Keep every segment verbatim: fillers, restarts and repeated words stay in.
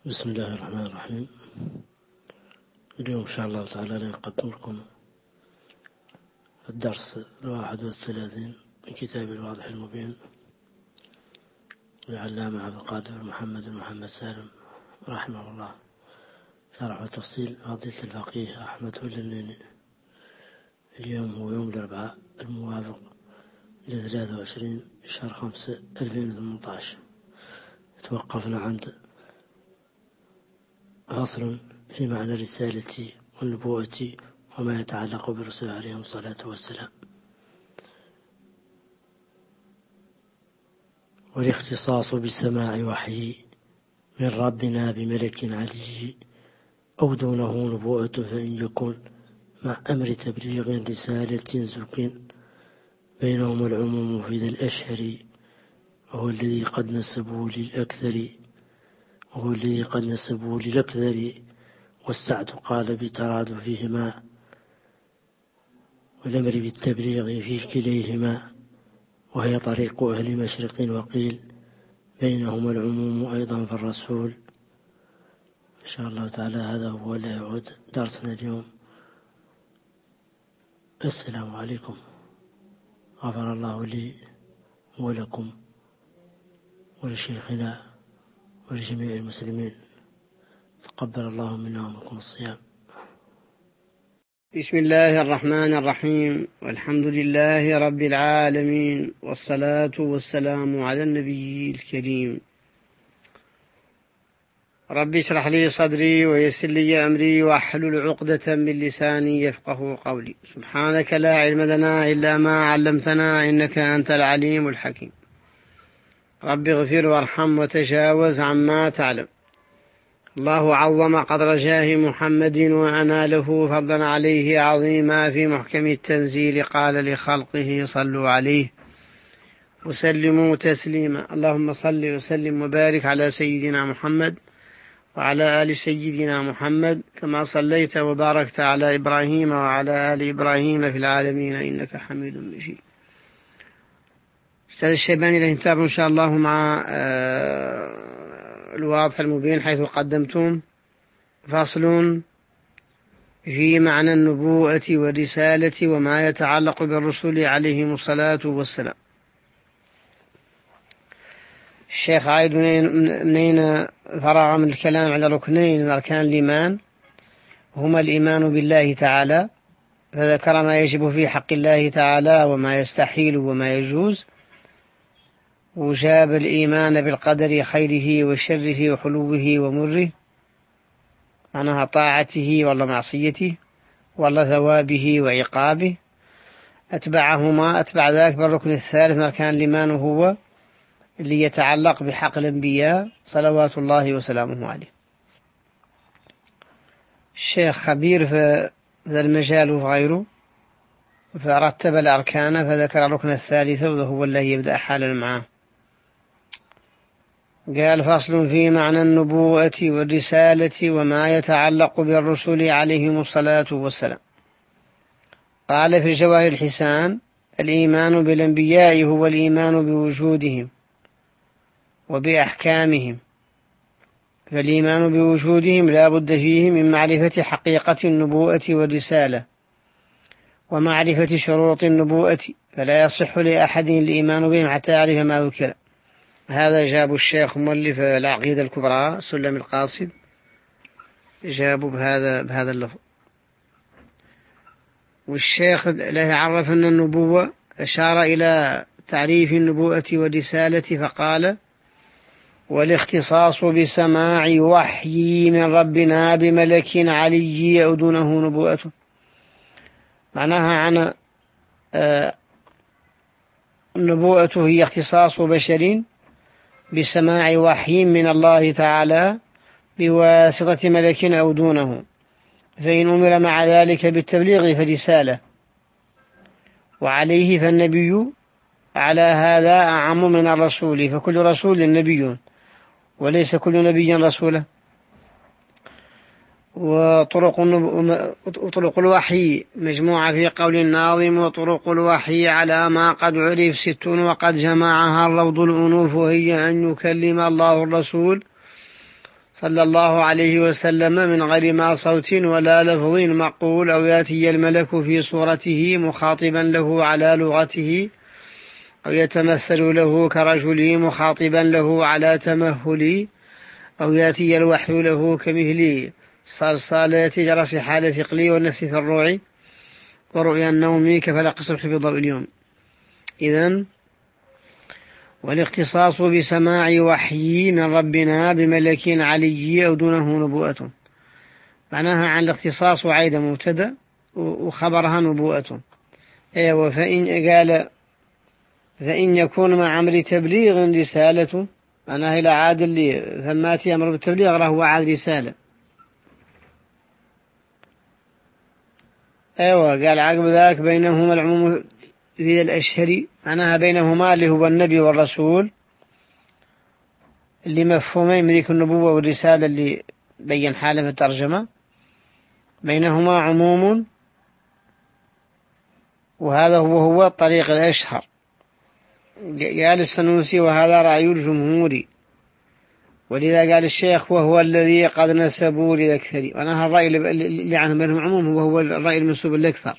بسم الله الرحمن الرحيم. اليوم إن شاء الله تعالى نقدم لكم الدرس الواحد والثلاثين من كتاب الواضح المبين للعلامة عبد القادر محمد بن محمد سالم رحمه الله، شرح وتفصيل فضيلة الفقيه أحمد هلليني. اليوم هو يوم الأربعاء الموافق لثلاثة وعشرين شهر خمسة ألفين وثمانية عشر. توقفنا عند فصل في معنى الرسالة والنبوة وما يتعلق بالرسول عليهم الصلاة والسلام. والاختصاص بسماع وحي من ربنا بملك علي أو دونه نبوة، فإن يكن مع أمر تبليغ رسالة زك بينهم العموم في ذا الأشهر، وهو الذي قد نسبوا للأكثر وهو الذي قد نسبوا للأكثر والسعد قال بترادفهما، والأمر بالتبليغ في كليهما، وهي طريق أهل مشرق، وقيل بينهما العموم أيضا في الرسول. إن شاء الله تعالى هذا هو لا يعود درسنا اليوم. السلام عليكم، غفر الله لي ولكم ولشيخنا ولجميع المسلمين، تقبل الله منا ومنكم الصيام. بسم الله الرحمن الرحيم، والحمد لله رب العالمين، والصلاة والسلام على النبي الكريم. رب اشرح لي صدري ويسر لي أمري واحلل عقدة من لساني يفقه قولي. سبحانك لا علم لنا إلا ما علمتنا إنك أنت العليم الحكيم. رب اغفر وارحم وتجاوز عما تعلم. الله عظم قدر جاه محمد وأنا له فضلا عليه عظيما في محكم التنزيل، قال لخلقه صلوا عليه وسلموا تسليما. اللهم صل وسلم وبارك على سيدنا محمد وعلى آل سيدنا محمد كما صليت وباركت على إبراهيم وعلى آل إبراهيم في العالمين إنك حميد مجيد. أستاذ الشيباني له نتابع إن شاء الله مع الواضح المبين، حيث قدمتم فصل في معنى النبوءة والرسالة وما يتعلق بالرسل عليهم الصلاة والسلام. الشيخ عايد منين فرغ من الكلام على ركنين من أركان الإيمان، هما الإيمان بالله تعالى، فذكر ما يجب في حق الله تعالى وما يستحيل وما يجوز، وجاب الإيمان بالقدر خيره وشره وحلوه ومره، معناها طاعته ولا معصيته ولا ثوابه وعقابه. أتبعهما أتبع ذلك بالركن الثالث من أركان الإيمان، وهو اللي يتعلق بحق الأنبياء صلوات الله وسلامه عليه. الشيخ خبير في ذا المجال وغيره، فرتب الأركان فذكر الركن الثالث وهو الذي يبدأ حالا معه. قال فصل في معنى النبوة والرسالة وما يتعلق بالرسل عليهم الصلاة والسلام. قال في جواهر الحسان: الإيمان بالأنبياء هو الإيمان بوجودهم وبأحكامهم، فالإيمان بوجودهم لا بد فيه من معرفة حقيقة النبوة والرسالة ومعرفة شروط النبوة، فلا يصح لأحد الإيمان بهم حتى يعرف ما ذكر. هذا جاب الشيخ مؤلف العقيدة الكبرى سلم القاصد، جابوا بهذا بهذا اللفظ. والشيخ له عرف أن النبوة، أشار إلى تعريف النبوة والرسالة فقال: والاختصاص بسماع وحي من ربنا بملك علي أو دونه نبوة. معناها عن النبوة هي اختصاص بشر بسماع وحي من الله تعالى بواسطة ملك أو دونه، فإن أمر مع ذلك بالتبليغ فرسالة، وعليه فالنبي على هذا أعم من الرسول، فكل رسول نبي وليس كل نبي رسولا. وطرق وطرق الوحي مجموعة في قول الناظم: وطرق الوحي على ما قد عرف ست وقد جمعها الروض الأنوف، وهي أن يكلم الله الرسول صلى الله عليه وسلم من غير ما صوت ولا لفظ معقول، أو يأتي الملك في صورته مخاطبا له على لغته، أو يتمثل له كرجل مخاطبا له على تمهل، أو يأتي الوحي له كمثل صلصال جرس حال ثقلي والنفس في الروع ورؤيا النوم كفلق الصبح في ضوء اليوم. إذن والاختصاص بسماع وحي من ربنا بملك علي أو دونه نبوءة، معناها عن الاختصاص وعيد مبتدأ وخبرها نبوءة. أيوة، فإن قال فإن يكون مع أمر تبليغ رسالة، معناها إلى عاد اللي فماتي أمر بالتبليغ له عاد رسالة. أيوة، قال عقب ذاك بينهما العموم ذي الأشهر، معناها بينهما اللي هو النبي والرسول، اللي مفهومين من ذيك النبوة والرسالة اللي بين حاله في الترجمة، بينهما عموم، وهذا هو هو الطريق الأشهر. قال السنوسي وهذا رأي الجمهور، ولذا قال الشيخ وهو الذي قد نسبوا للأكثر، معناها الرأي اللي عنه بينهم عموم هو هو الرأي المنسوب للأكثر.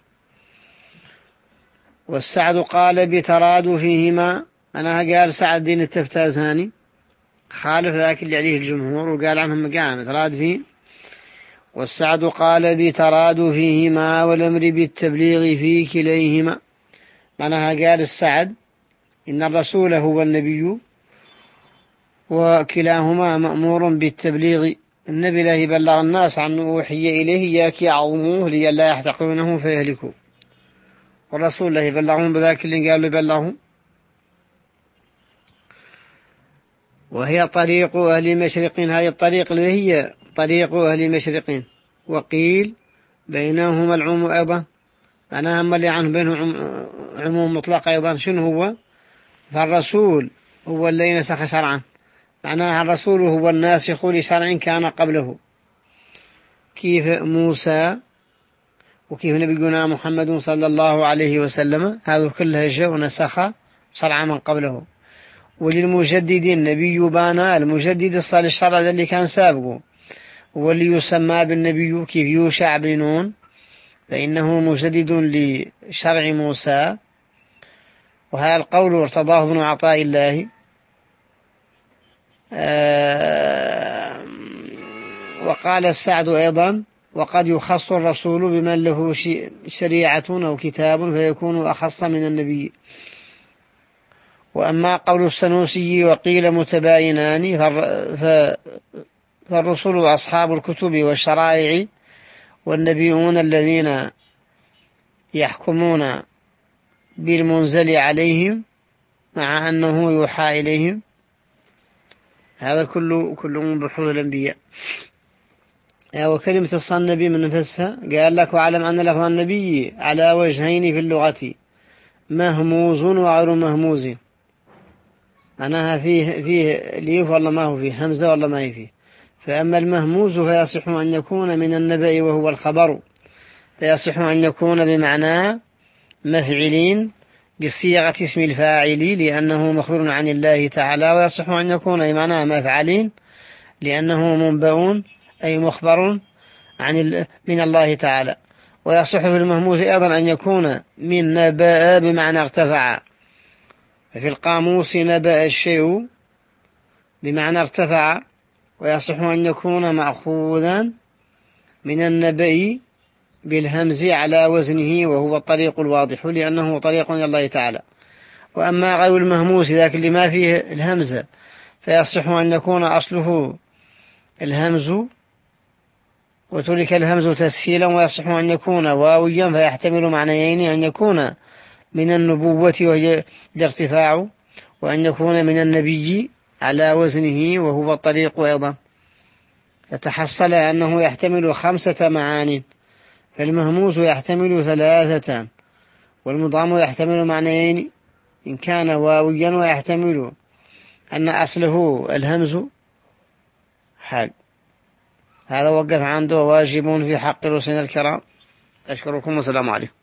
والسعد قال بتراد فيهما، أنا قال سعد دين التفتازاني خالف ذاك اللي عليه الجمهور وقال عنهم قام تراد فيه. والسعد قال بتراد فيهما والأمر بالتبليغ في كليهما، معناها قال السعد إن الرسول هو النبي وكلاهما مأمور بالتبليغ، النبي لا يبلغ الناس عنه أوحي إليه إياك يعظموه لئلا يحتقرونه فيهلكوا، والرسول لا يبلغهم بذاك اللي قالوا يبلغهم. وهي طريق أهل المشرقين، هذه الطريق اللي هي طريق أهل المشرقين. وقيل بينهما العموم أيضا، معناها ما اللي عنه بينهم عموم مطلق أيضا. شنو هو؟ فالرسول هو اللي نسخ شرعا، معناها الرسول هو الناسخ لشرع كان قبله، كيف موسى وكيف نبينا محمد صلى الله عليه وسلم، هذا كلها جاء ونسخ شرع من قبله. وللمجدد النبي بانا، المجدد الصالح الشرع اللي كان سابقه، واللي يسمى بالنبي كيف يوشع بن نون، فإنه مجدد لشرع موسى. وهذا القول ارتضاه ابن عطاء الله. آه وقال السعد أيضا وقد يخص الرسول بمن له شريعة أو كتاب فيكون أخص من النبي. وأما قول السنوسي وقيل متباينان، فالرسل أصحاب الكتب والشرائع، والنبيون الذين يحكمون بالمنزل عليهم مع أنه يوحى إليهم. هذا كله كله من بحوث الأنبياء. وكلمة الصنبي من نفسها قال لك وعلم أن لفظ النبي على وجهين في اللغة، مهموز وغير مهموز، معناها فيه فيه ليف والله ما هو فيه همزة والله ما هي فيه. فأما المهموز فيصح أن يكون من النبأ وهو الخبر، فيصح أن يكون بمعنى مفعلين بصيغة اسم الفاعل لأنه مخبر عن الله تعالى، ويصح أن يكون بمعنى مفعلين لأنه منبأ أي مخبر عن من الله تعالى. ويصح في المهموز أيضا أن يكون من نبأ بمعنى ارتفع، ففي القاموس نبأ الشيء بمعنى ارتفع، ويصح أن يكون مأخوذا من النبأ بالهمز على وزنه وهو الطريق الواضح لأنه طريق إلى الله تعالى. وأما غير المهموس ذاك اللي ما فيه الهمزة فيصح أن يكون أصله الهمز وترك الهمز تسهيلا، ويصح أن يكون واويا فيحتمل معنيين، أن يكون من النبوة وهي الارتفاع، وأن يكون من النبي على وزنه وهو الطريق أيضا. فتحصل أنه يحتمل خمسة معاني، فالمهموس يحتمل ثلاثة، والمضام يحتمل معنيين إن كان واويا، ويحتمل أن أصله الهمز حال. هذا وقف عنده واجب في حق رسلنا الكرام. أشكركم والسلام عليكم.